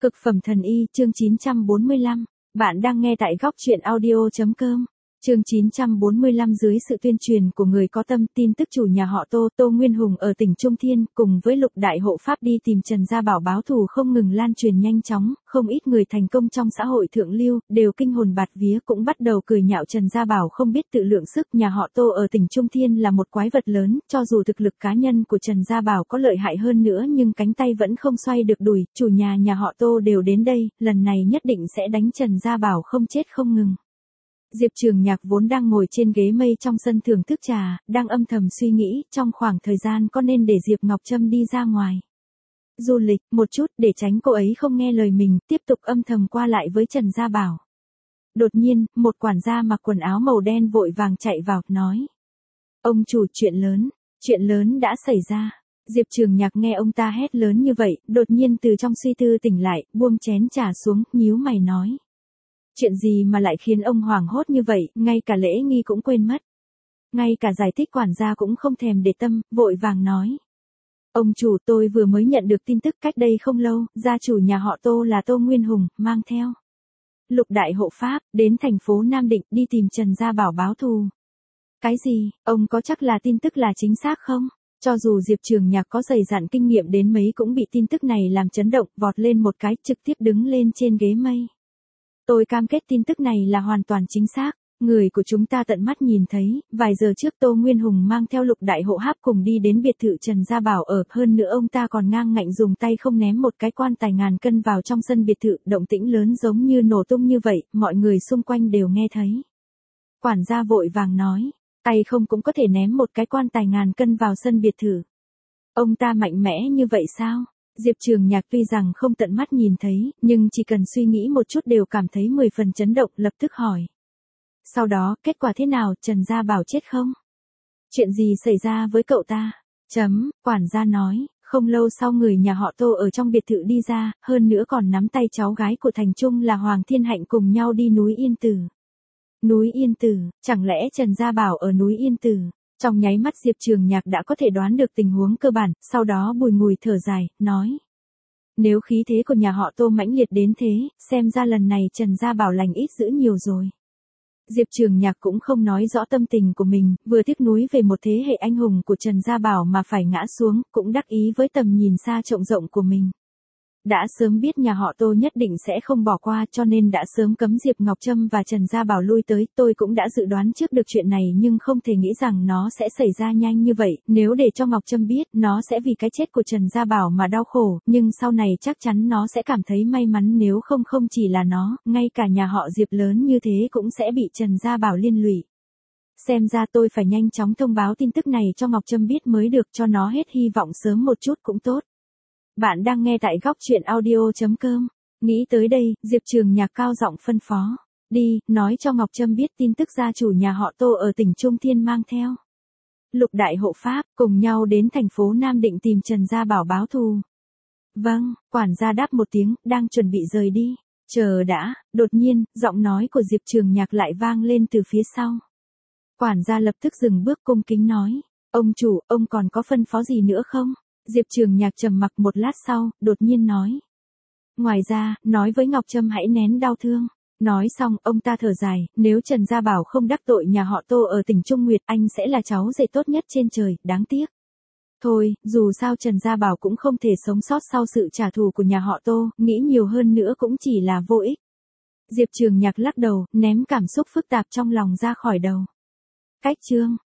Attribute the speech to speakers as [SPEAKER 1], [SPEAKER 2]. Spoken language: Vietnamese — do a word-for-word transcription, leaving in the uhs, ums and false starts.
[SPEAKER 1] Cực phẩm thần y, chương chín trăm bốn mươi lăm. Bạn đang nghe tại góc truyện audio chấm com. Chương chín trăm bốn mươi lăm dưới sự tuyên truyền của người có tâm, tin tức chủ nhà họ Tô, Tô Nguyên Hùng ở tỉnh Trung Thiên, cùng với Lục Đại Hộ Pháp đi tìm Trần Gia Bảo báo thù không ngừng lan truyền nhanh chóng, không ít người thành công trong xã hội thượng lưu, đều kinh hồn bạt vía cũng bắt đầu cười nhạo Trần Gia Bảo không biết tự lượng sức. Nhà họ Tô ở tỉnh Trung Thiên là một quái vật lớn, cho dù thực lực cá nhân của Trần Gia Bảo có lợi hại hơn nữa nhưng cánh tay vẫn không xoay được đùi, chủ nhà nhà họ Tô đều đến đây, lần này nhất định sẽ đánh Trần Gia Bảo không chết không ngừng. Diệp Trường Nhạc vốn đang ngồi trên ghế mây trong sân thưởng thức trà, đang âm thầm suy nghĩ trong khoảng thời gian có nên để Diệp Ngọc Trâm đi ra ngoài du lịch một chút để tránh cô ấy không nghe lời mình, tiếp tục âm thầm qua lại với Trần Gia Bảo. Đột nhiên, một quản gia mặc quần áo màu đen vội vàng chạy vào, nói: "Ông chủ, chuyện lớn, chuyện lớn đã xảy ra." Diệp Trường Nhạc nghe ông ta hét lớn như vậy, đột nhiên từ trong suy tư tỉnh lại, buông chén trà xuống, nhíu mày nói: "Chuyện gì mà lại khiến ông hoảng hốt như vậy, ngay cả lễ nghi cũng quên mất." Ngay cả giải thích quản gia cũng không thèm để tâm, vội vàng nói: "Ông chủ, tôi vừa mới nhận được tin tức cách đây không lâu, gia chủ nhà họ Tô là Tô Nguyên Hùng, mang theo Lục Đại Hộ Pháp, đến thành phố Nam Định, đi tìm Trần Gia Bảo báo thù." "Cái gì, ông có chắc là tin tức là chính xác không?" Cho dù Diệp Trường Nhạc có dày dặn kinh nghiệm đến mấy cũng bị tin tức này làm chấn động, vọt lên một cái, trực tiếp đứng lên trên ghế mây. "Tôi cam kết tin tức này là hoàn toàn chính xác. Người của chúng ta tận mắt nhìn thấy, vài giờ trước Tô Nguyên Hùng mang theo Lục Đại Hộ Pháp cùng đi đến biệt thự Trần Gia Bảo ở, hơn nữa ông ta còn ngang ngạnh dùng tay không ném một cái quan tài ngàn cân vào trong sân biệt thự, động tĩnh lớn giống như nổ tung như vậy, mọi người xung quanh đều nghe thấy." Quản gia vội vàng nói: "Tay không cũng có thể ném một cái quan tài ngàn cân vào sân biệt thự? Ông ta mạnh mẽ như vậy sao?" Diệp Trường Nhạc tuy rằng không tận mắt nhìn thấy, nhưng chỉ cần suy nghĩ một chút đều cảm thấy mười phần chấn động, lập tức hỏi: "Sau đó, kết quả thế nào, Trần Gia Bảo chết không? Chuyện gì xảy ra với cậu ta?" Chấm, quản gia nói: "Không lâu sau người nhà họ Tô ở trong biệt thự đi ra, hơn nữa còn nắm tay cháu gái của Thành Trung là Hoàng Thiên Hạnh cùng nhau đi núi Yên Tử." Núi Yên Tử, chẳng lẽ Trần Gia Bảo ở núi Yên Tử? Trong nháy mắt Diệp Trường Nhạc đã có thể đoán được tình huống cơ bản, sau đó bùi ngùi thở dài, nói: "Nếu khí thế của nhà họ Tô mãnh liệt đến thế, xem ra lần này Trần Gia Bảo lành ít dữ nhiều rồi." Diệp Trường Nhạc cũng không nói rõ tâm tình của mình, vừa tiếc nuối về một thế hệ anh hùng của Trần Gia Bảo mà phải ngã xuống, cũng đắc ý với tầm nhìn xa trông rộng của mình. Đã sớm biết nhà họ Tô nhất định sẽ không bỏ qua cho nên đã sớm cấm Diệp Ngọc Trâm và Trần Gia Bảo lui tới, tôi cũng đã dự đoán trước được chuyện này nhưng không thể nghĩ rằng nó sẽ xảy ra nhanh như vậy, nếu để cho Ngọc Trâm biết, nó sẽ vì cái chết của Trần Gia Bảo mà đau khổ, nhưng sau này chắc chắn nó sẽ cảm thấy may mắn, nếu không không chỉ là nó, ngay cả nhà họ Diệp lớn như thế cũng sẽ bị Trần Gia Bảo liên lụy. Xem ra tôi phải nhanh chóng thông báo tin tức này cho Ngọc Trâm biết mới được, cho nó hết hy vọng sớm một chút cũng tốt. Bạn đang nghe tại góc truyện audio chấm com. Nghĩ tới đây, Diệp Trường Nhạc cao giọng phân phó: "Đi, nói cho Ngọc Trâm biết tin tức gia chủ nhà họ Tô ở tỉnh Trung Thiên mang theo Lục Đại Hộ Pháp, cùng nhau đến thành phố Nam Định tìm Trần Gia Bảo báo thù." "Vâng." Quản gia đáp một tiếng, đang chuẩn bị rời đi. "Chờ đã." Đột nhiên, giọng nói của Diệp Trường Nhạc lại vang lên từ phía sau. Quản gia lập tức dừng bước cung kính nói: "Ông chủ, ông còn có phân phó gì nữa không?" Diệp Trường Nhạc trầm mặc một lát sau, đột nhiên nói: "Ngoài ra, nói với Ngọc Trâm hãy nén đau thương." Nói xong, ông ta thở dài: "Nếu Trần Gia Bảo không đắc tội nhà họ Tô ở tỉnh Trung Nguyệt, anh sẽ là cháu rể tốt nhất trên trời, đáng tiếc. Thôi, dù sao Trần Gia Bảo cũng không thể sống sót sau sự trả thù của nhà họ Tô, nghĩ nhiều hơn nữa cũng chỉ là vô ích." Diệp Trường Nhạc lắc đầu, ném cảm xúc phức tạp trong lòng ra khỏi đầu. Cách chương